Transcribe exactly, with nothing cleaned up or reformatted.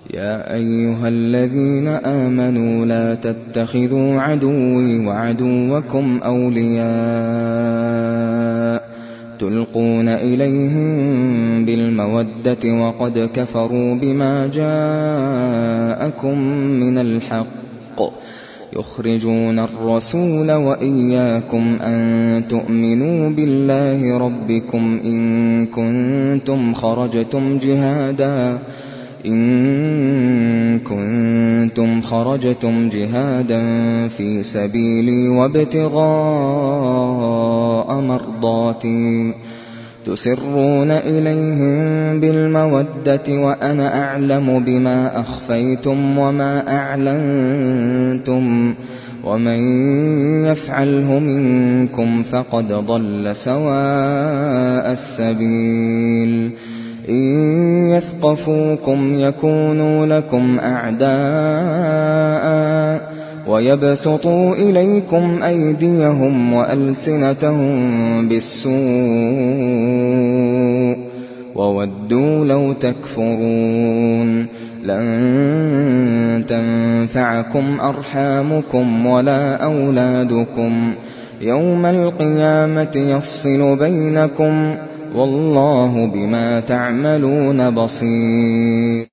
يا أيها الذين آمنوا لا تتخذوا عدوي وعدوكم أولياء تلقون إليهم بالمودة وقد كفروا بما جاءكم من الحق يخرجون الرسول وإياكم أن تؤمنوا بالله ربكم إن كنتم خرجتم جهادا إن كنتم خرجتم جهادا في سبيلي وابتغاء مرضاتي تسرون إليهم بالمودة وأنا أعلم بما أخفيتم وما أعلنتم ومن يفعله منكم فقد ضل سواء السبيل إن يثقفوكم يكونوا لكم أعداء ويبسطوا إليكم أيديهم وألسنتهم بالسوء وودوا لو تكفرون لن تنفعكم أرحامكم ولا أولادكم يوم القيامة يفصل بينكم والله بما تعملون بصير.